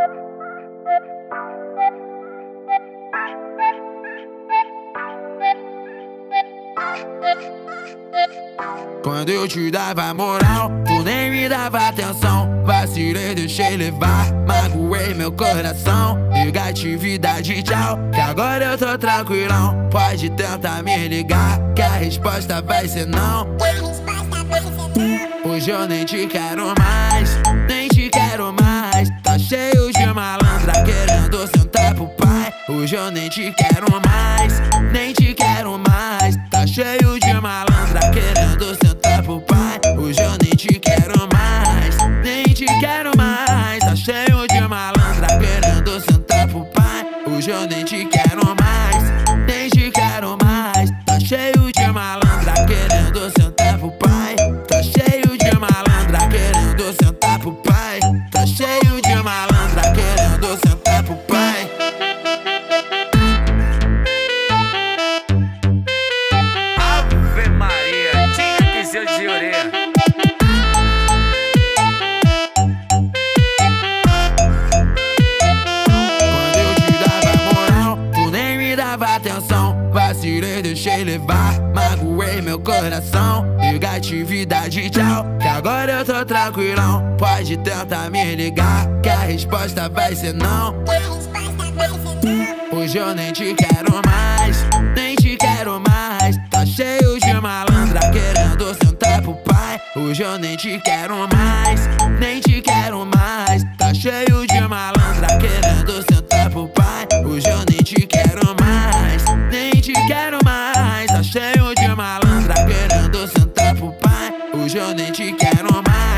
Quando eu te dava moral, tu nem me dava atenção. Vacilei, deixei levar, magoei meu coração. Negatividade, tchau, que agora eu tô tranquilão. Pode tentar me ligar, que a resposta vai ser não. Hoje eu nem te quero mais, nem te quero mais. Tá cheio de malandra querendo sentar pro pai. Hoje eu nem te quero mais, nem te quero mais. Tá cheio de malandra querendo sentar pro pai. Hoje eu nem te quero mais, nem te quero mais. Tá cheio de malandra querendo sentar pro pai. Hoje eu nem te quero mais, nem te quero mais. Tá cheio de malandra querendo sentar pro pai. Tá cheio de malandra querendo sentar pro pai. Tá cheio de malandra querendo sentar pro pai. Ave Maria, tinha que ser de orelha. Quando eu te dava moral, tu nem me dava atenção. Vacilei, deixei levar, magoei meu coração. Negatividade, tchau, que agora eu tô tranquilão. Pode tentar me ligar, que a resposta vai ser não. Hoje eu nem te quero mais, nem te quero mais. Tá cheio de malandra querendo sentar pro pai. Hoje eu nem te quero mais, nem te quero mais. Tá cheio de malandra querendo sentar pro pai. Hoje eu nem te quero mais, nem te quero mais. Tá cheio de malandra querendo sentar pro pai. Hoje eu nem te quero mais.